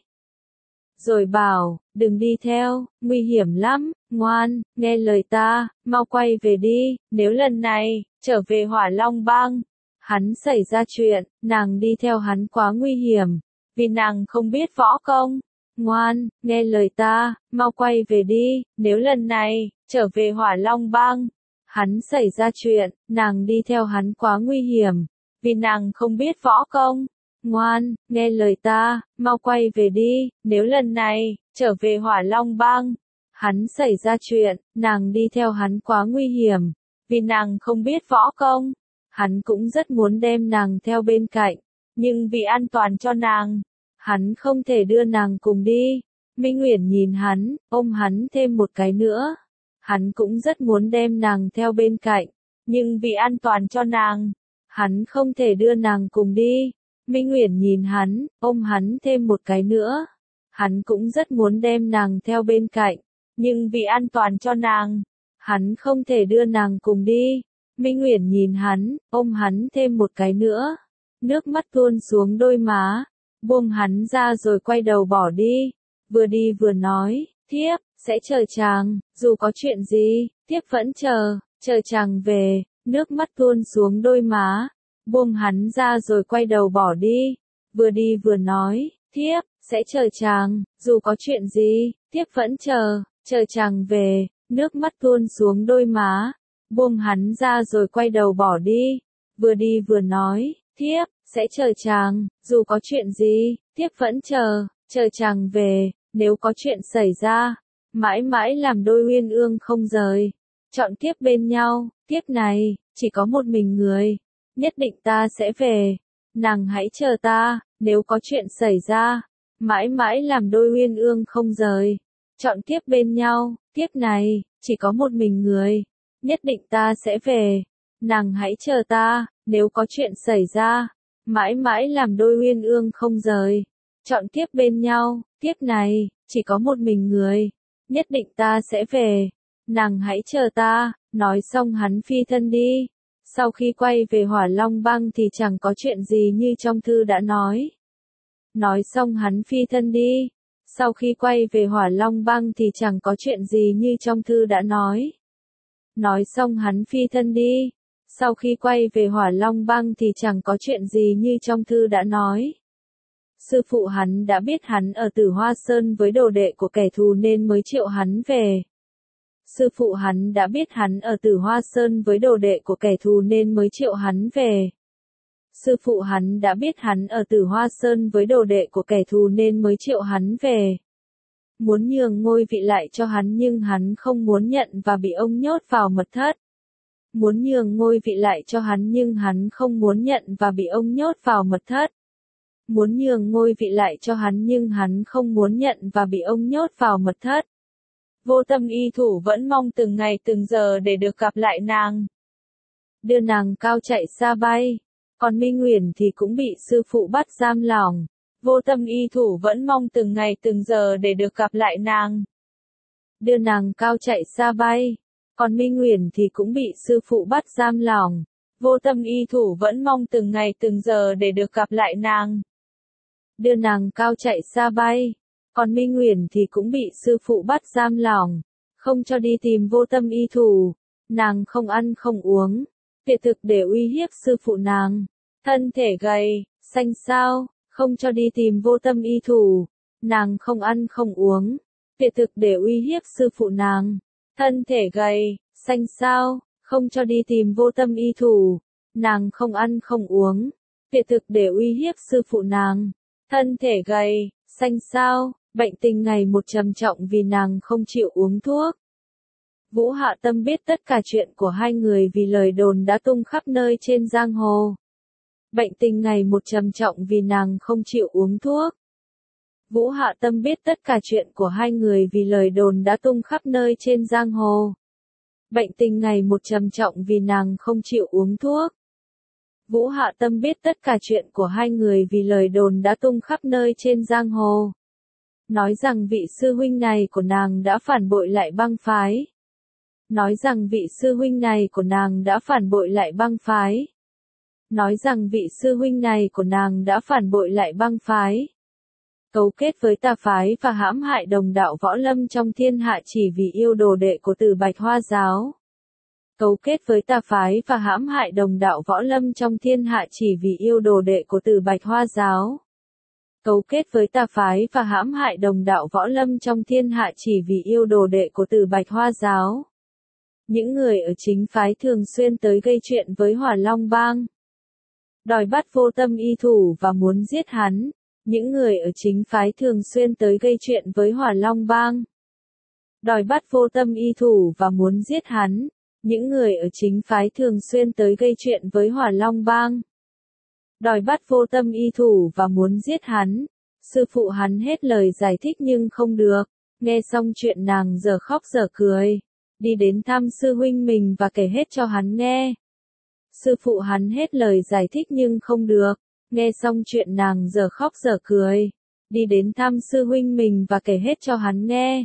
Rồi bảo, đừng đi theo, nguy hiểm lắm, ngoan, nghe lời ta, mau quay về đi, nếu lần này, trở về Hỏa Long Bang. Hắn xảy ra chuyện, nàng đi theo hắn quá nguy hiểm, vì nàng không biết võ công. Ngoan, nghe lời ta, mau quay về đi, nếu lần này, trở về Hỏa Long Bang. Hắn xảy ra chuyện, nàng đi theo hắn quá nguy hiểm, vì nàng không biết võ công. Ngoan, nghe lời ta, mau quay về đi, nếu lần này, trở về Hỏa Long Bang. Hắn xảy ra chuyện, nàng đi theo hắn quá nguy hiểm, vì nàng không biết võ công. Hắn cũng rất muốn đem nàng theo bên cạnh, nhưng vì an toàn cho nàng, hắn không thể đưa nàng cùng đi. Minh Uyển nhìn hắn, ôm hắn thêm một cái nữa. Hắn cũng rất muốn đem nàng theo bên cạnh, nhưng vì an toàn cho nàng, hắn không thể đưa nàng cùng đi. Minh Uyển nhìn hắn, ôm hắn thêm một cái nữa. Hắn cũng rất muốn đem nàng theo bên cạnh, nhưng vì an toàn cho nàng, hắn không thể đưa nàng cùng đi. Minh Uyển nhìn hắn, ôm hắn thêm một cái nữa. Nước mắt tuôn xuống đôi má, buông hắn ra rồi quay đầu bỏ đi. Vừa đi vừa nói, thiếp, sẽ chờ chàng, dù có chuyện gì, thiếp vẫn chờ, chờ chàng về. Nước mắt tuôn xuống đôi má, buông hắn ra rồi quay đầu bỏ đi. Vừa đi vừa nói, thiếp, sẽ chờ chàng, dù có chuyện gì, thiếp vẫn chờ, chờ chàng về. Nước mắt tuôn xuống đôi má, buông hắn ra rồi quay đầu bỏ đi. Vừa đi vừa nói, thiếp, sẽ chờ chàng, dù có chuyện gì, thiếp vẫn chờ, chờ chàng về. Nếu có chuyện xảy ra, mãi mãi làm đôi uyên ương không rời. Chọn kiếp bên nhau, kiếp này, chỉ có một mình người. Nhất định ta sẽ về. Nàng hãy chờ ta, nếu có chuyện xảy ra, mãi mãi làm đôi uyên ương không rời. Chọn kiếp bên nhau, kiếp này, chỉ có một mình người. Nhất định ta sẽ về. Nàng hãy chờ ta, nếu có chuyện xảy ra, mãi mãi làm đôi uyên ương không rời. Chọn kiếp bên nhau, kiếp này, chỉ có một mình người. Nhất định ta sẽ về. Nàng hãy chờ ta. Nói xong hắn phi thân đi. Sau khi quay về Hỏa Long Bang thì chẳng có chuyện gì như trong thư đã nói. Nói xong hắn phi thân đi. Sau khi quay về Hỏa Long Bang thì chẳng có chuyện gì như trong thư đã nói. Nói xong hắn phi thân đi. Sau khi quay về Hỏa Long Bang thì chẳng có chuyện gì như trong thư đã nói. Sư phụ hắn đã biết hắn ở Tử Hoa Sơn với đồ đệ của kẻ thù nên mới triệu hắn về. Sư phụ hắn đã biết hắn ở Tử Hoa Sơn với đồ đệ của kẻ thù nên mới triệu hắn về. Sư phụ hắn đã biết hắn ở Tử Hoa Sơn với đồ đệ của kẻ thù nên mới triệu hắn về. Muốn nhường ngôi vị lại cho hắn nhưng hắn không muốn nhận và bị ông nhốt vào mật thất. Muốn nhường ngôi vị lại cho hắn nhưng hắn không muốn nhận và bị ông nhốt vào mật thất. Muốn nhường ngôi vị lại cho hắn nhưng hắn không muốn nhận và bị ông nhốt vào mật thất. Vô Tâm y thủ vẫn mong từng ngày từng giờ để được gặp lại nàng. Đưa nàng cao chạy xa bay. Còn Minh Uyển thì cũng bị sư phụ bắt giam lỏng. Vô Tâm y thủ vẫn mong từng ngày từng giờ để được gặp lại nàng. Đưa nàng cao chạy xa bay. Còn Minh Uyển thì cũng bị sư phụ bắt giam lỏng. Vô Tâm y thủ vẫn mong từng ngày từng giờ để được gặp lại nàng. Đưa nàng cao chạy xa bay. Còn Minh Uyển thì cũng bị sư phụ bắt giam lỏng, không cho đi tìm Vô Tâm y thủ. Nàng không ăn không uống, tuyệt thực để uy hiếp sư phụ nàng. Thân thể gầy, xanh xao, không cho đi tìm Vô Tâm y thủ. Nàng không ăn không uống, tuyệt thực để uy hiếp sư phụ nàng. Thân thể gầy, xanh xao, không cho đi tìm Vô Tâm y thủ. Nàng không ăn không uống, tuyệt thực để uy hiếp sư phụ nàng. thân thể gầy, xanh xao, bệnh tình ngày một trầm trọng vì nàng không chịu uống thuốc. Vũ Hạ Tâm biết tất cả chuyện của hai người vì lời đồn đã tung khắp nơi trên giang hồ. Bệnh tình ngày một trầm trọng vì nàng không chịu uống thuốc. Vũ Hạ Tâm biết tất cả chuyện của hai người vì lời đồn đã tung khắp nơi trên giang hồ. Bệnh tình ngày một trầm trọng vì nàng không chịu uống thuốc. Vũ Hạ Tâm biết tất cả chuyện của hai người vì lời đồn đã tung khắp nơi trên giang hồ. Nói rằng vị sư huynh này của nàng đã phản bội lại băng phái. Nói rằng vị sư huynh này của nàng đã phản bội lại băng phái. Nói rằng vị sư huynh này của nàng đã phản bội lại băng phái. Cấu kết với tà phái và hãm hại đồng đạo võ lâm trong thiên hạ chỉ vì yêu đồ đệ của Tử Bạch Hoa giáo. Cấu kết với tà phái và hãm hại đồng đạo võ lâm trong thiên hạ chỉ vì yêu đồ đệ của Tử Bạch Hoa giáo. Cấu kết với tà phái và hãm hại đồng đạo võ lâm trong thiên hạ chỉ vì yêu đồ đệ của Tử Bạch Hoa giáo. Những người ở chính phái thường xuyên tới gây chuyện với Hỏa Long Bang. Đòi bắt Vô Tâm y thủ và muốn giết hắn. Những người ở chính phái thường xuyên tới gây chuyện với Hỏa Long Bang. Đòi bắt Vô Tâm y thủ và muốn giết hắn. Những người ở chính phái thường xuyên tới gây chuyện với Hỏa Long Bang. Đòi bắt Vô Tâm y thủ và muốn giết hắn. Sư phụ hắn hết lời giải thích nhưng không được. Nghe xong chuyện nàng giờ khóc giờ cười. Đi đến thăm sư huynh mình và kể hết cho hắn nghe. Sư phụ hắn hết lời giải thích nhưng không được. Nghe xong chuyện nàng giờ khóc giờ cười. Đi đến thăm sư huynh mình và kể hết cho hắn nghe.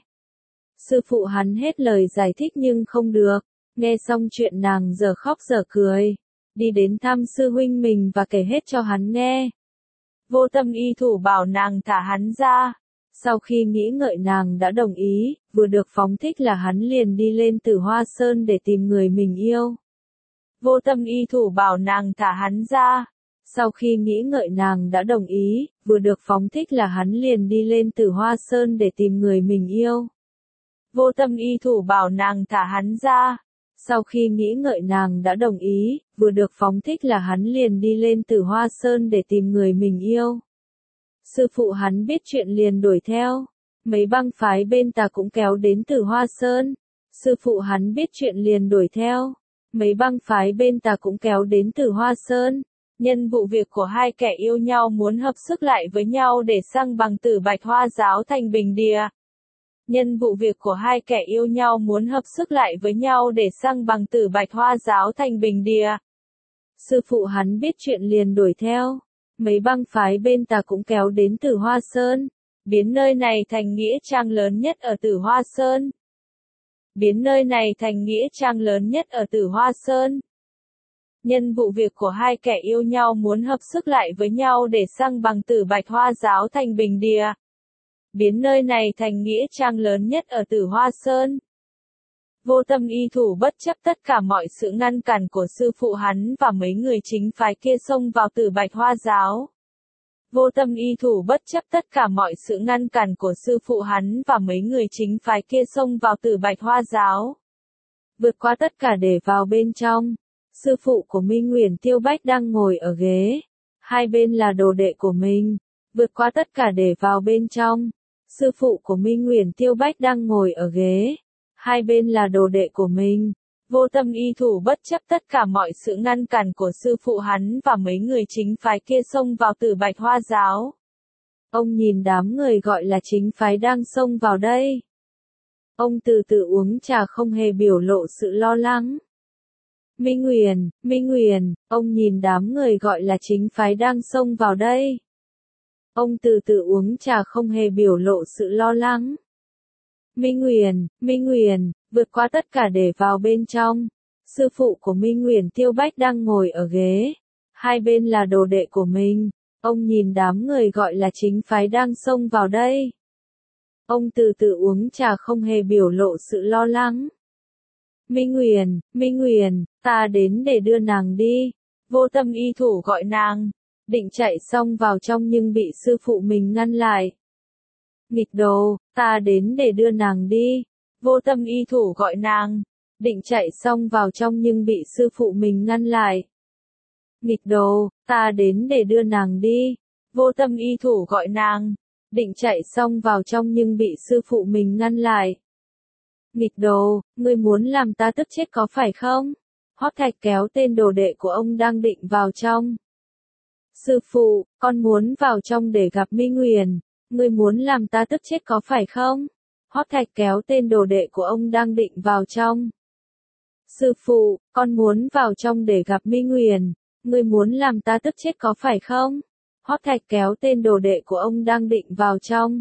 Sư phụ hắn hết lời giải thích nhưng không được. Nghe xong chuyện nàng giờ khóc giờ cười. Đi đến thăm sư huynh mình và kể hết cho hắn nghe. Vô Tâm y thủ bảo nàng thả hắn ra. Sau khi nghĩ ngợi nàng đã đồng ý, vừa được phóng thích là hắn liền đi lên Tử Hoa Sơn để tìm người mình yêu. Vô Tâm y thủ bảo nàng thả hắn ra. Sau khi nghĩ ngợi nàng đã đồng ý, vừa được phóng thích là hắn liền đi lên Tử Hoa Sơn để tìm người mình yêu. Vô Tâm y thủ bảo nàng thả hắn ra. Sau khi nghĩ ngợi nàng đã đồng ý, vừa được phóng thích là hắn liền đi lên Tử Hoa Sơn để tìm người mình yêu. Sư phụ hắn biết chuyện liền đuổi theo. Mấy băng phái bên tà cũng kéo đến Tử Hoa Sơn. Sư phụ hắn biết chuyện liền đuổi theo. Mấy băng phái bên tà cũng kéo đến Tử Hoa Sơn. Nhân vụ việc của hai kẻ yêu nhau muốn hợp sức lại với nhau để sang bằng Tử Bạch Hoa giáo thành bình địa. Nhân vụ việc của hai kẻ yêu nhau muốn hợp sức lại với nhau để sang bằng Tử Bạch Hoa giáo thành bình địa. Sư phụ hắn biết chuyện liền đuổi theo. Mấy băng phái bên tà cũng kéo đến Tử Hoa Sơn. Biến nơi này thành nghĩa trang lớn nhất ở Tử Hoa Sơn. Biến nơi này thành nghĩa trang lớn nhất ở Tử Hoa Sơn. Nhân vụ việc của hai kẻ yêu nhau muốn hợp sức lại với nhau để sang bằng Tử Bạch Hoa giáo thành bình địa. Biến nơi này thành nghĩa trang lớn nhất ở Tử Hoa Sơn. Vô Tâm y thủ bất chấp tất cả mọi sự ngăn cản của sư phụ hắn và mấy người chính phái kia xông vào Tử Bạch Hoa giáo. Vô Tâm y thủ bất chấp tất cả mọi sự ngăn cản của sư phụ hắn và mấy người chính phái kia xông vào Tử Bạch Hoa giáo. Vượt qua tất cả để vào bên trong. Sư phụ của Minh Nguyền Tiêu Bách đang ngồi ở ghế. Hai bên là đồ đệ của mình. Vượt qua tất cả để vào bên trong. Sư phụ của Minh Nguyền Tiêu Bách đang ngồi ở ghế. Hai bên là đồ đệ của mình. Vô Tâm y thủ bất chấp tất cả mọi sự ngăn cản của sư phụ hắn và mấy người chính phái kia xông vào Tử Bạch Hoa giáo. Ông nhìn đám người gọi là chính phái đang xông vào đây. Ông từ từ uống trà không hề biểu lộ sự lo lắng. Minh Nguyền, Minh Nguyền, ông nhìn đám người gọi là chính phái đang xông vào đây. Ông từ từ uống trà không hề biểu lộ sự lo lắng. Minh Nguyền, Minh Nguyền, vượt qua tất cả để vào bên trong. Sư phụ của Minh Nguyền Tiêu Bách đang ngồi ở ghế. Hai bên là đồ đệ của mình. Ông nhìn đám người gọi là chính phái đang xông vào đây. Ông từ từ uống trà không hề biểu lộ sự lo lắng. Minh Nguyền, Minh Nguyền, ta đến để đưa nàng đi. Vô Tâm y thủ gọi nàng. Định chạy xong vào trong nhưng bị sư phụ mình ngăn lại. Nghịch đồ, ta đến để đưa nàng đi. Vô Tâm y thủ gọi nàng. Định chạy xong vào trong nhưng bị sư phụ mình ngăn lại. Nghịch đồ, ta đến để đưa nàng đi. Vô Tâm y thủ gọi nàng, định chạy xong vào trong nhưng bị sư phụ mình ngăn lại. Nghịch đồ, ngươi muốn làm ta tức chết có phải không? Hoắc Thạch kéo tên đồ đệ của ông đang định vào trong. Sư phụ, con muốn vào trong để gặp Mi Nguyền, ngươi muốn làm ta tức chết có phải không? Hoắc Thạch kéo tên đồ đệ của ông đang định vào trong. Sư phụ, con muốn vào trong để gặp Mi Nguyền, ngươi muốn làm ta tức chết có phải không? Hoắc Thạch kéo tên đồ đệ của ông đang định vào trong.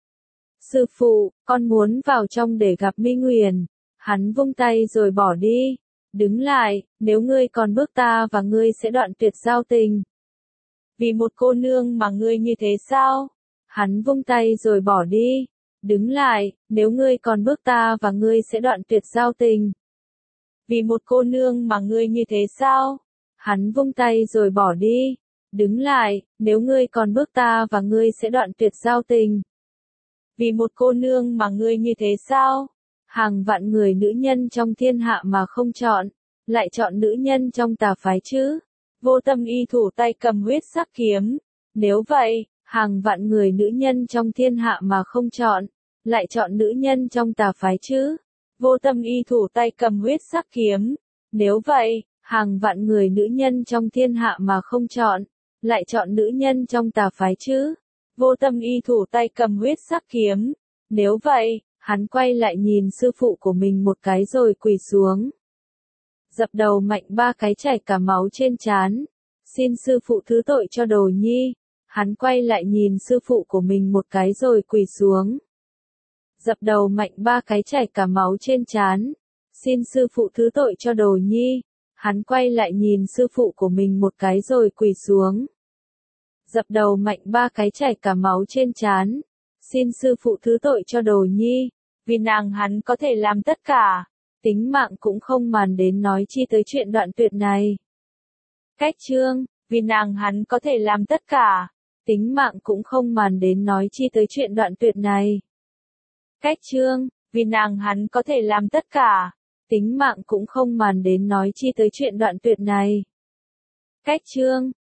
Sư phụ, con muốn vào trong để gặp Mi Nguyền. Hắn vung tay rồi bỏ đi. Đứng lại, nếu ngươi còn bước ta và ngươi sẽ đoạn tuyệt giao tình. Vì một cô nương mà ngươi như thế sao? Hắn vung tay rồi bỏ đi. Đứng lại, nếu ngươi còn bước ta và ngươi sẽ đoạn tuyệt giao tình. Vì một cô nương mà ngươi như thế sao? Hắn vung tay rồi bỏ đi. Đứng lại, nếu ngươi còn bước ta và ngươi sẽ đoạn tuyệt giao tình. Vì một cô nương mà ngươi như thế sao? Hàng vạn người nữ nhân trong thiên hạ mà không chọn, lại chọn nữ nhân trong tà phái chứ? Vô Tâm y thủ tay cầm huyết sắc kiếm. Nếu vậy, hàng vạn người nữ nhân trong thiên hạ mà không chọn, lại chọn nữ nhân trong tà phái chứ? Vô Tâm y thủ tay cầm huyết sắc kiếm. Nếu vậy, hàng vạn người nữ nhân trong thiên hạ mà không chọn, lại chọn nữ nhân trong tà phái chứ? Vô Tâm y thủ tay cầm huyết sắc kiếm. Nếu vậy, hắn quay lại nhìn sư phụ của mình một cái rồi quỳ xuống. Dập đầu mạnh ba cái chảy cả máu trên trán. Xin sư phụ thứ tội cho đồ nhi. Hắn quay lại nhìn sư phụ của mình một cái rồi quỳ xuống. Dập đầu mạnh ba cái chảy cả máu trên trán. Xin sư phụ thứ tội cho đồ nhi. Hắn quay lại nhìn sư phụ của mình một cái rồi quỳ xuống. Dập đầu mạnh ba cái chảy cả máu trên trán. Xin sư phụ thứ tội cho đồ nhi. Vì nàng hắn có thể làm tất cả. Tính mạng cũng không màng đến nói chi tới chuyện đoạn tuyệt này. Cách chương, vì nàng hắn có thể làm tất cả. Tính mạng cũng không màng đến nói chi tới chuyện đoạn tuyệt này. Cách chương, vì nàng hắn có thể làm tất cả. Tính mạng cũng không màng đến nói chi tới chuyện đoạn tuyệt này. Cách chương,